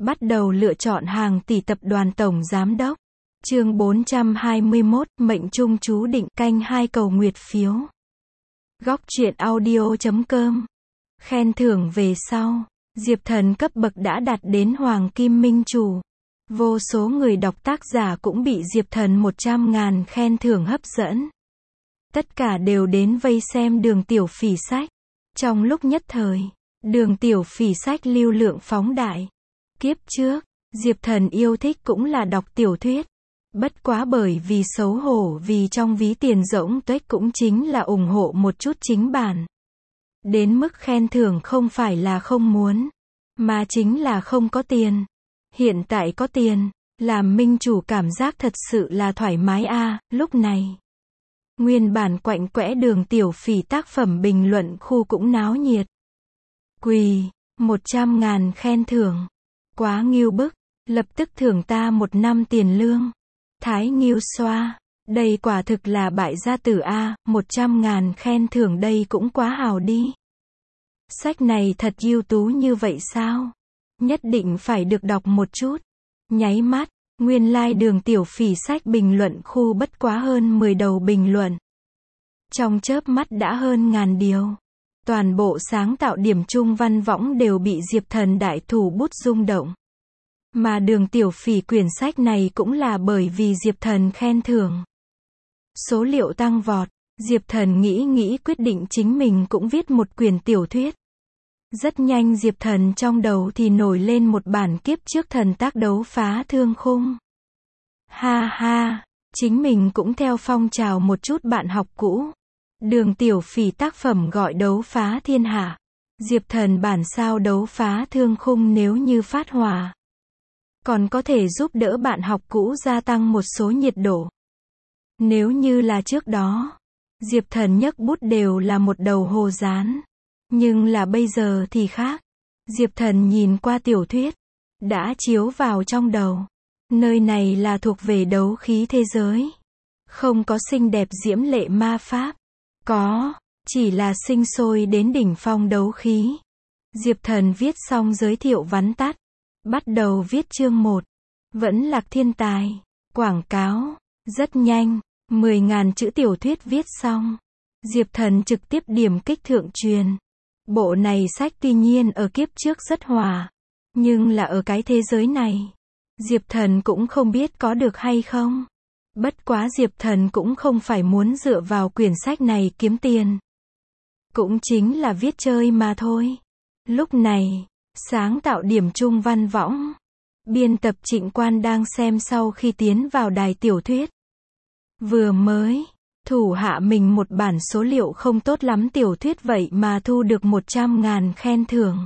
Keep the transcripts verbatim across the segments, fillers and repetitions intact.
Bắt đầu lựa chọn hàng tỷ tập đoàn tổng giám đốc. Chương bốn trăm hai mươi mốt, mệnh trung chú định, canh hai cầu nguyệt phiếu. Góc truyện audio chấm com. Khen thưởng về sau. Diệp Thần cấp bậc đã đạt đến Hoàng Kim Minh Chủ. Vô số người đọc tác giả cũng bị Diệp Thần một trăm ngàn khen thưởng hấp dẫn. Tất cả đều đến vây xem Đường Tiểu Phỉ sách. Trong lúc nhất thời, Đường Tiểu Phỉ sách lưu lượng phóng đại. Kiếp trước, Diệp Thần yêu thích cũng là đọc tiểu thuyết. Bất quá bởi vì xấu hổ vì trong ví tiền rỗng tuếch cũng chính là ủng hộ một chút chính bản. Đến mức khen thưởng không phải là không muốn, mà chính là không có tiền. Hiện tại có tiền, làm minh chủ cảm giác thật sự là thoải mái a. À, lúc này, nguyên bản quạnh quẽ Đường Tiểu Phỉ tác phẩm bình luận khu cũng náo nhiệt. Quỳ, một trăm ngàn khen thưởng. Quá nghiêu bức, lập tức thưởng ta một năm tiền lương. Thái nghiêu xoa, đây quả thực là bại gia tử a, một trăm ngàn khen thưởng đây cũng quá hào đi. Sách này thật ưu tú như vậy sao? Nhất định phải được đọc một chút. Nháy mắt, nguyên lai like Đường Tiểu Phỉ sách bình luận khu bất quá hơn mười đầu bình luận. Trong chớp mắt đã hơn ngàn điều. Toàn bộ sáng tạo điểm trung văn võng đều bị Diệp Thần đại thủ bút rung động. Mà Đường Tiểu Phỉ quyển sách này cũng là bởi vì Diệp Thần khen thưởng. Số liệu tăng vọt, Diệp Thần nghĩ nghĩ quyết định chính mình cũng viết một quyển tiểu thuyết. Rất nhanh Diệp Thần trong đầu thì nổi lên một bản kiếp trước thần tác đấu phá thương khung. Ha ha, chính mình cũng theo phong trào một chút bạn học cũ. Đường Tiểu Phỉ tác phẩm gọi đấu phá thiên hạ. Diệp Thần bản sao đấu phá thương khung nếu như phát hỏa. Còn có thể giúp đỡ bạn học cũ gia tăng một số nhiệt độ. Nếu như là trước đó, Diệp Thần nhấc bút đều là một đầu hồ dán. Nhưng là bây giờ thì khác. Diệp Thần nhìn qua tiểu thuyết, đã chiếu vào trong đầu. Nơi này là thuộc về đấu khí thế giới. Không có xinh đẹp diễm lệ ma pháp. Có, chỉ là sinh sôi đến đỉnh phong đấu khí. Diệp Thần viết xong giới thiệu vắn tắt. Bắt đầu viết chương một. Vẫn Lạc Thiên Tài. Quảng cáo. Rất nhanh, mười ngàn chữ tiểu thuyết viết xong. Diệp Thần trực tiếp điểm kích thượng truyền. Bộ này sách tuy nhiên ở kiếp trước rất hòa. Nhưng là ở cái thế giới này, Diệp Thần cũng không biết có được hay không. Bất quá Diệp Thần cũng không phải muốn dựa vào quyển sách này kiếm tiền. Cũng chính là viết chơi mà thôi. Lúc này, sáng tạo điểm trung văn võng. Biên tập Trịnh Quan đang xem sau khi tiến vào đài tiểu thuyết. Vừa mới, thủ hạ mình một bản số liệu không tốt lắm tiểu thuyết vậy mà thu được một trăm ngàn khen thưởng.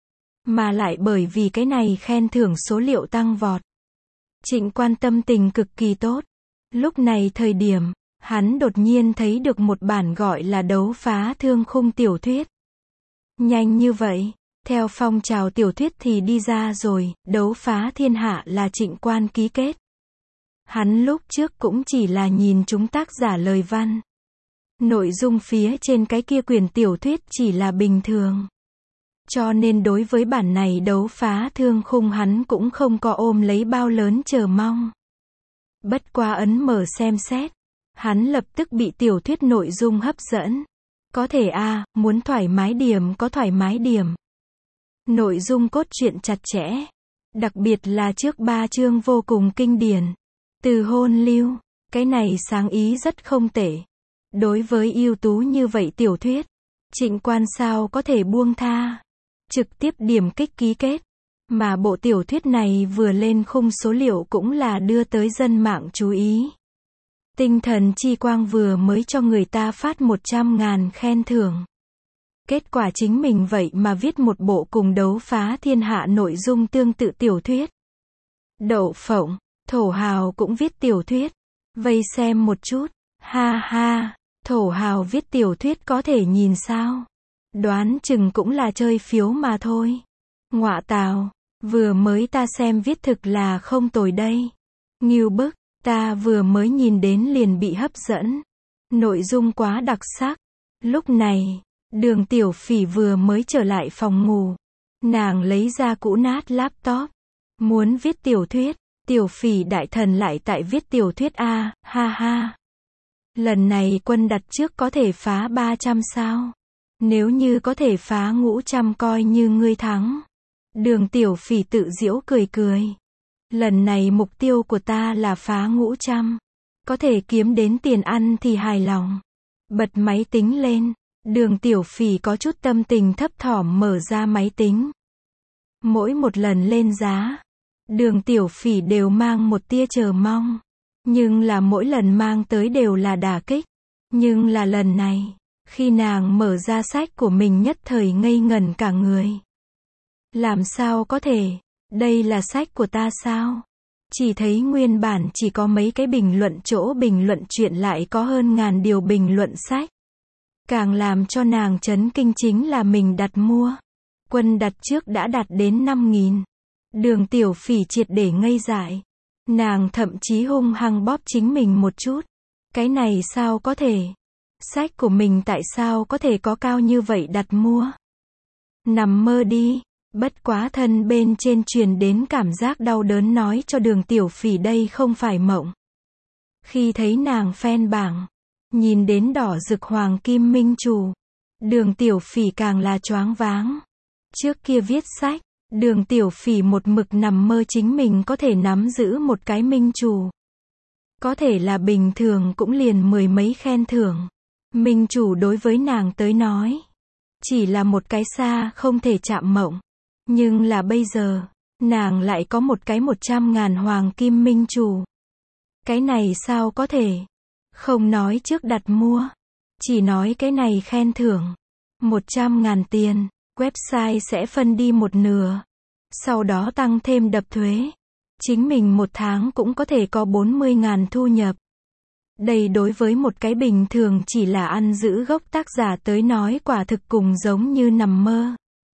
Mà lại bởi vì cái này khen thưởng số liệu tăng vọt. Trịnh Quan tâm tình cực kỳ tốt. Lúc này thời điểm, hắn đột nhiên thấy được một bản gọi là đấu phá thương khung tiểu thuyết. Nhanh như vậy, theo phong trào tiểu thuyết thì đi ra rồi, đấu phá thiên hạ là Trịnh Quan ký kết. Hắn lúc trước cũng chỉ là nhìn chúng tác giả lời văn. Nội dung phía trên cái kia quyển tiểu thuyết chỉ là bình thường. Cho nên đối với bản này đấu phá thương khung hắn cũng không có ôm lấy bao lớn chờ mong. Bất quá ấn mở xem xét. Hắn lập tức bị tiểu thuyết nội dung hấp dẫn. Có thể a à, muốn thoải mái điểm có thoải mái điểm. Nội dung cốt truyện chặt chẽ. Đặc biệt là trước ba chương vô cùng kinh điển. Từ hôn lưu, cái này sáng ý rất không tệ. Đối với ưu tú như vậy tiểu thuyết, Trịnh Quan sao có thể buông tha. Trực tiếp điểm kích ký kết. Mà bộ tiểu thuyết này vừa lên khung số liệu cũng là đưa tới dân mạng chú ý. Tinh Thần Chi Quang vừa mới cho người ta phát một trăm ngàn khen thưởng. Kết quả chính mình vậy mà viết một bộ cùng đấu phá thiên hạ nội dung tương tự tiểu thuyết. Đậu Phộng, Thổ Hào cũng viết tiểu thuyết. Vây xem một chút. Ha ha, Thổ Hào viết tiểu thuyết có thể nhìn sao? Đoán chừng cũng là chơi phiếu mà thôi. Ngọa tào, vừa mới ta xem viết thực là không tồi đây. Nghiêu bức, ta vừa mới nhìn đến liền bị hấp dẫn. Nội dung quá đặc sắc. Lúc này, Đường Tiểu Phỉ vừa mới trở lại phòng ngủ. Nàng lấy ra cũ nát laptop. Muốn viết tiểu thuyết, Tiểu Phỉ đại thần lại tại viết tiểu thuyết a, ha ha. Lần này quân đặt trước có thể phá ba trăm sao? Nếu như có thể phá ngũ trăm coi như ngươi thắng. Đường Tiểu Phỉ tự giễu cười cười. Lần này mục tiêu của ta là phá ngũ trăm. Có thể kiếm đến tiền ăn thì hài lòng. Bật máy tính lên. Đường Tiểu Phỉ có chút tâm tình thấp thỏm mở ra máy tính. Mỗi một lần lên giá, Đường Tiểu Phỉ đều mang một tia chờ mong. Nhưng là mỗi lần mang tới đều là đả kích. Nhưng là lần này, khi nàng mở ra sách của mình nhất thời ngây ngẩn cả người. Làm sao có thể? Đây là sách của ta sao? Chỉ thấy nguyên bản chỉ có mấy cái bình luận chỗ bình luận chuyện lại có hơn ngàn điều bình luận sách. Càng làm cho nàng chấn kinh chính là mình đặt mua. Quân đặt trước đã đạt đến năm nghìn. Đường Tiểu Phỉ triệt để ngây dại. Nàng thậm chí hung hăng bóp chính mình một chút. Cái này sao có thể? Sách của mình tại sao có thể có cao như vậy đặt mua? Nằm mơ đi. Bất quá thân bên trên truyền đến cảm giác đau đớn nói cho Đường Tiểu Phỉ đây không phải mộng. Khi thấy nàng fan bảng, nhìn đến đỏ rực hoàng kim minh chủ, Đường Tiểu Phỉ càng là choáng váng. Trước kia viết sách, Đường Tiểu Phỉ một mực nằm mơ chính mình có thể nắm giữ một cái minh chủ. Có thể là bình thường cũng liền mười mấy khen thưởng. Minh chủ đối với nàng tới nói, chỉ là một cái xa không thể chạm mộng. Nhưng là bây giờ, nàng lại có một cái một trăm ngàn hoàng kim minh chủ. Cái này sao có thể? Không nói trước đặt mua. Chỉ nói cái này khen thưởng. một trăm ngàn tiền, website sẽ phân đi một nửa. Sau đó tăng thêm đập thuế. Chính mình một tháng cũng có thể có bốn mươi ngàn thu nhập. Đây đối với một cái bình thường chỉ là ăn giữ gốc tác giả tới nói quả thực cùng giống như nằm mơ.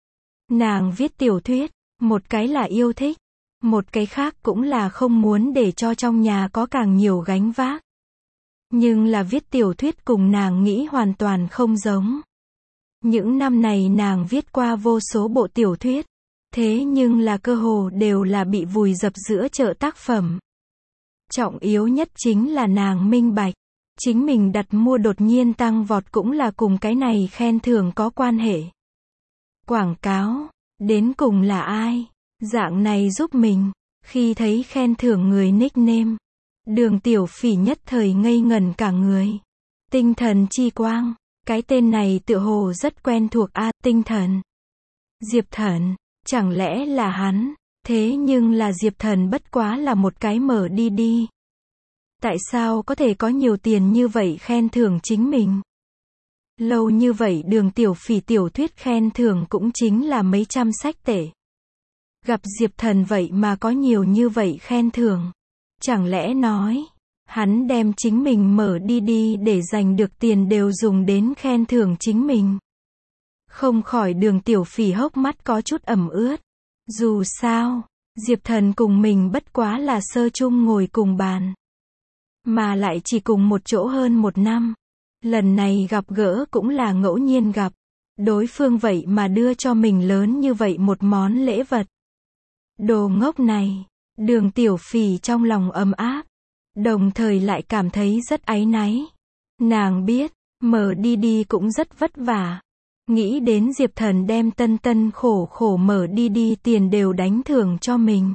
Nàng viết tiểu thuyết, một cái là yêu thích, một cái khác cũng là không muốn để cho trong nhà có càng nhiều gánh vác. Nhưng là viết tiểu thuyết cùng nàng nghĩ hoàn toàn không giống. Những năm này nàng viết qua vô số bộ tiểu thuyết, thế nhưng là cơ hồ đều là bị vùi dập giữa chợ tác phẩm. Trọng yếu nhất chính là nàng minh bạch, chính mình đặt mua đột nhiên tăng vọt cũng là cùng cái này khen thưởng có quan hệ. Quảng cáo, đến cùng là ai? Dạng này giúp mình. Khi thấy khen thưởng người nickname, Đường Tiểu Phỉ nhất thời ngây ngẩn cả người. Tinh thần chi quang, cái tên này tựa hồ rất quen thuộc a, tinh thần. Diệp Thần, chẳng lẽ là hắn? Thế nhưng là Diệp Thần bất quá là một cái mở đi đi. Tại sao có thể có nhiều tiền như vậy khen thưởng chính mình? Lâu như vậy Đường Tiểu Phỉ tiểu thuyết khen thưởng cũng chính là mấy trăm sách tệ. Gặp Diệp Thần vậy mà có nhiều như vậy khen thưởng. Chẳng lẽ nói, hắn đem chính mình mở đi đi để giành được tiền đều dùng đến khen thưởng chính mình. Không khỏi Đường Tiểu Phỉ hốc mắt có chút ẩm ướt. Dù sao, Diệp Thần cùng mình bất quá là sơ chung ngồi cùng bàn. Mà lại chỉ cùng một chỗ hơn một năm. Lần này gặp gỡ cũng là ngẫu nhiên gặp. Đối phương vậy mà đưa cho mình lớn như vậy một món lễ vật. Đồ ngốc này, Đường Tiểu Phỉ trong lòng ấm áp. Đồng thời lại cảm thấy rất áy náy. Nàng biết, mở đi đi cũng rất vất vả. Nghĩ đến Diệp Thần đem tân tân khổ khổ mở đi đi tiền đều đánh thưởng cho mình.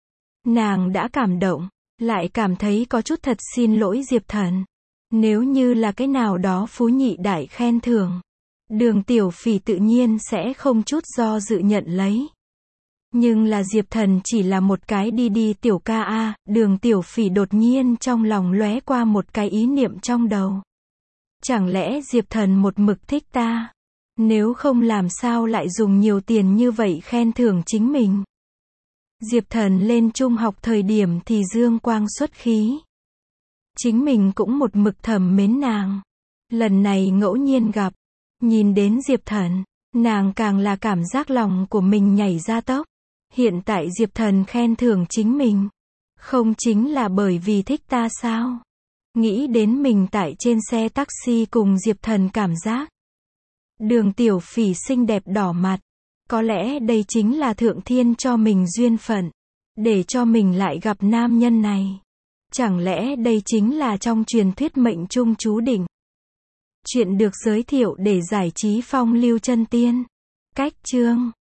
Nàng đã cảm động, lại cảm thấy có chút thật xin lỗi Diệp Thần. Nếu như là cái nào đó phú nhị đại khen thưởng, Đường Tiểu Phỉ tự nhiên sẽ không chút do dự nhận lấy. Nhưng là Diệp Thần chỉ là một cái đi đi tiểu ca a, Đường Tiểu Phỉ đột nhiên trong lòng lóe qua một cái ý niệm trong đầu. Chẳng lẽ Diệp Thần một mực thích ta? Nếu không làm sao lại dùng nhiều tiền như vậy khen thưởng chính mình? Diệp Thần lên trung học thời điểm thì dương quang xuất khí. Chính mình cũng một mực thầm mến nàng. Lần này ngẫu nhiên gặp, nhìn đến Diệp Thần, nàng càng là cảm giác lòng của mình nhảy ra tốc. Hiện tại Diệp Thần khen thưởng chính mình, không chính là bởi vì thích ta sao? Nghĩ đến mình tại trên xe taxi cùng Diệp Thần cảm giác. Đường Tiểu Phỉ xinh đẹp đỏ mặt. Có lẽ đây chính là thượng thiên cho mình duyên phận. để cho mình lại gặp nam nhân này. Chẳng lẽ đây chính là trong truyền thuyết mệnh trung chú định? Chuyện được giới thiệu để giải trí phong lưu chân tiên. Cách chương